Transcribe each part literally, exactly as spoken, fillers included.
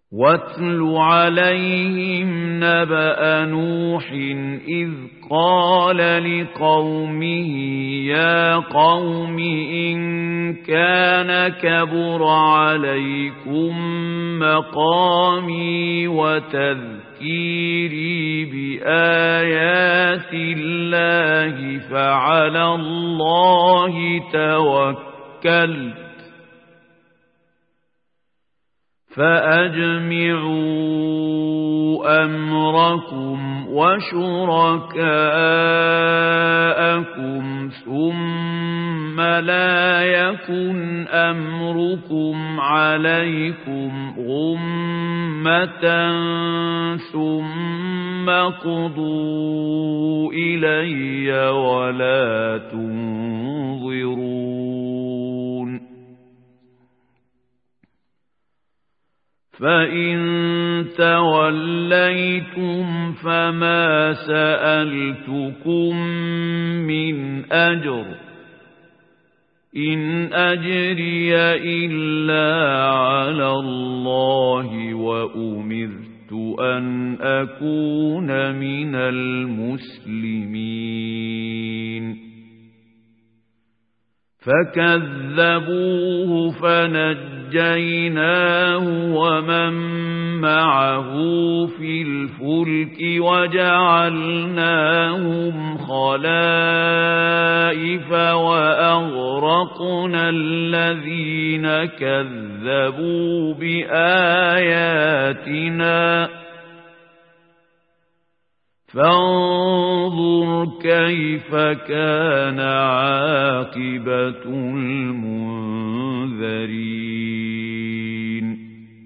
واتل عليهم نبأ نوح إذ قال لقومه يا قوم إن كان كبر عليكم مقامي وتذكيري بآيات الله فعلى الله توكلت فأجمعوا أمركم وشركاءكم ثم لا يكن أمركم عليكم غمة ثم قضوا إلي ولا تنظرون فإن توليتم فما سألتكم من أجر إن أجري إلا على الله وأمرت أن أكون من المسلمين فكذبوه فنجيناه ومن معه في الفلك وجعلناهم خلائف وأغرقنا الذين كذبوا بآياتنا فانظر كيف كان عاقبة المنذرين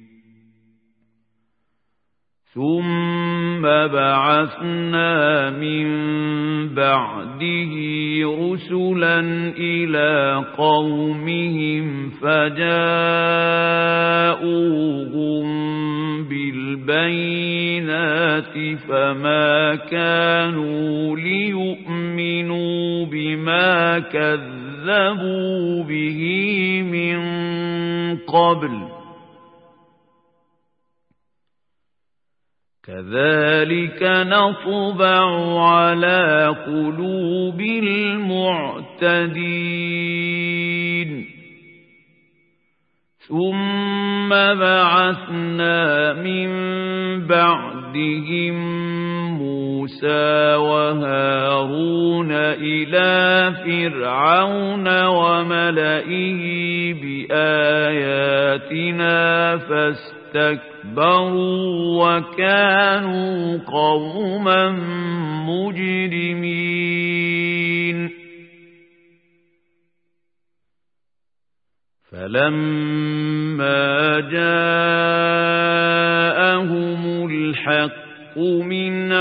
ثم بعثنا من بعده رسلا إلى قومهم فجاءوهم بالبينات فما كانوا ليؤمنوا بما كذبوا به من قبل كذلك نطبع على قلوب المعتدين ثم بعثنا من بعدهم موسى وهارون إلى فرعون وملئه بآياتنا فاستكبروا وكانوا قوما مجرمين فلما جاءهم الحق من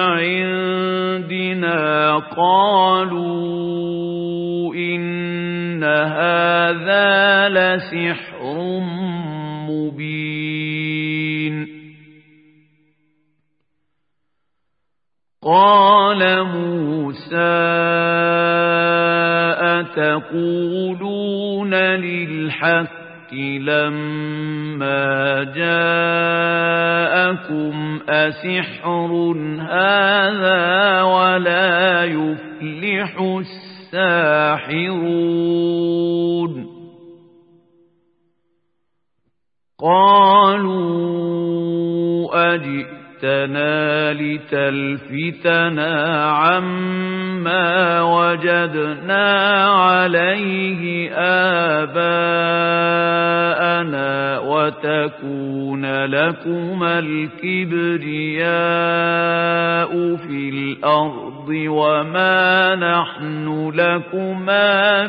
عندنا قالوا إن هذا لسحر مبين قال موسى أتقولون للحق لما جاءكم أسحر هذا ولا يفلح الساحرون قالوا أجئتنا لتلفتنا عما وجدنا عليه آباءنا وتكون لكما الكبرياء في الأرض وما نحن لكما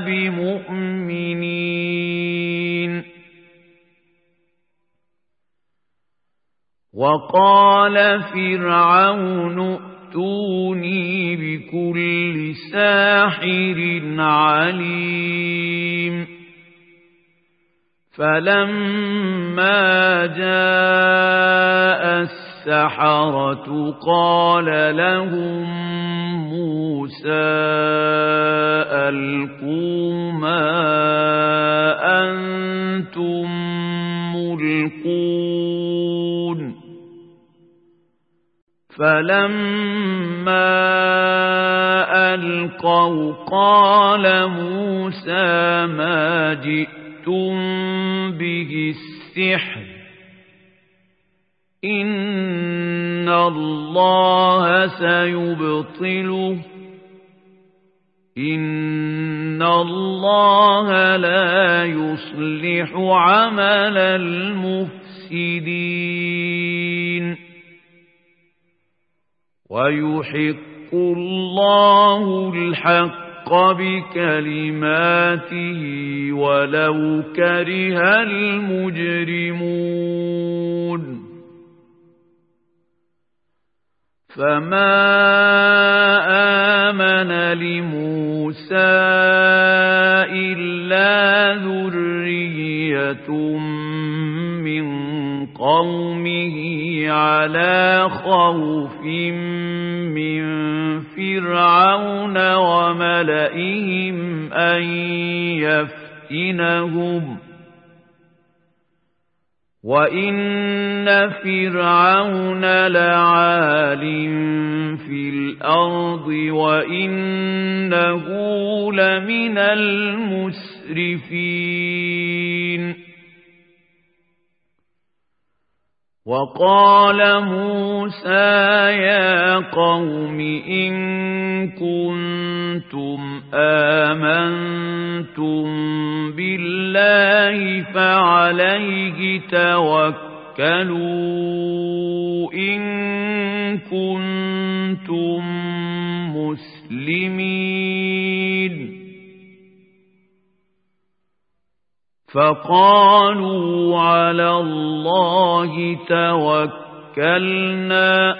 بمؤمنين وقال فرعون ائتوني بكل ساحر عليم فلما جاء السحرة قال لهم موسى ألقوا ما أنتم ملقون فلما ألقوا قال موسى ما جئتم به السحر إن الله سيبطله إن الله لا يصلح عمل المفسدين ويحق الله الحق بكلماته ولو كره المجرمون فما آمن لموسى إلا ذرية من قومه على خوف من فرعون وملئهم أن يفتنهم وإن فرعون لعال في الأرض وإنه لمن المسرفين وقال موسى يا قوم إن كنتم آمنتم بالله فعليه توكلوا إن كنتم مسلمين فقالوا على الله توكلنا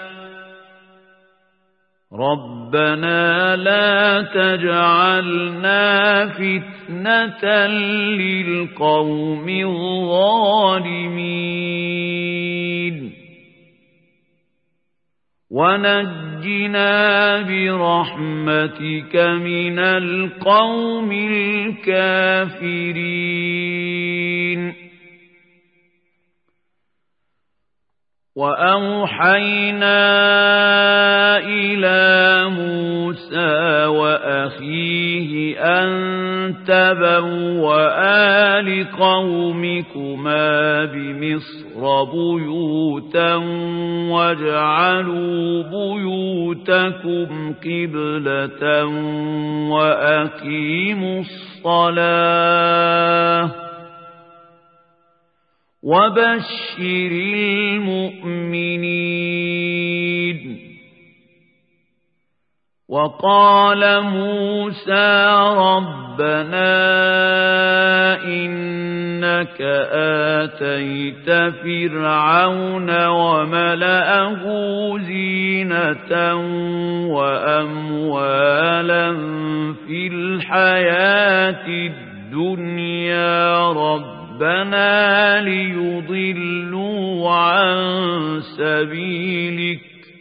ربنا لا تجعلنا فتنة للقوم الظالمين ونجنا برحمتك من القوم الكافرين وأوحينا إلى موسى وأخيه أن تبوأ لقومكما بمصر بيوتا واجعلوا بيوتكم قبلة وأقيموا الصلاة وبشر المؤمنين وقال موسى ربنا إنك آتيت فرعون وملأه زينة وأموالا في الحياة الدنيا رب ربنا ليضلوا عن سبيلك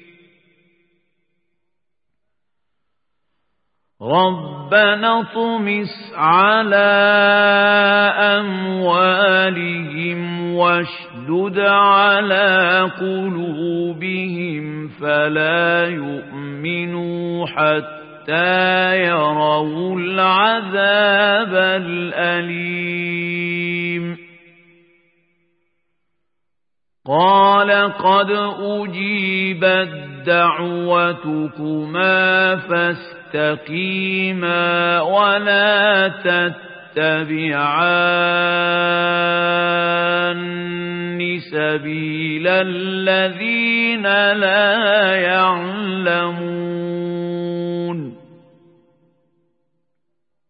ربنا اطمس على أموالهم واشدد على قلوبهم فلا يؤمنوا حتى حتى يروا العذاب الأليم قال قد أجيبت دعوتكما فاستقيما ولا تتبعان سبيل الذين لا يعلمون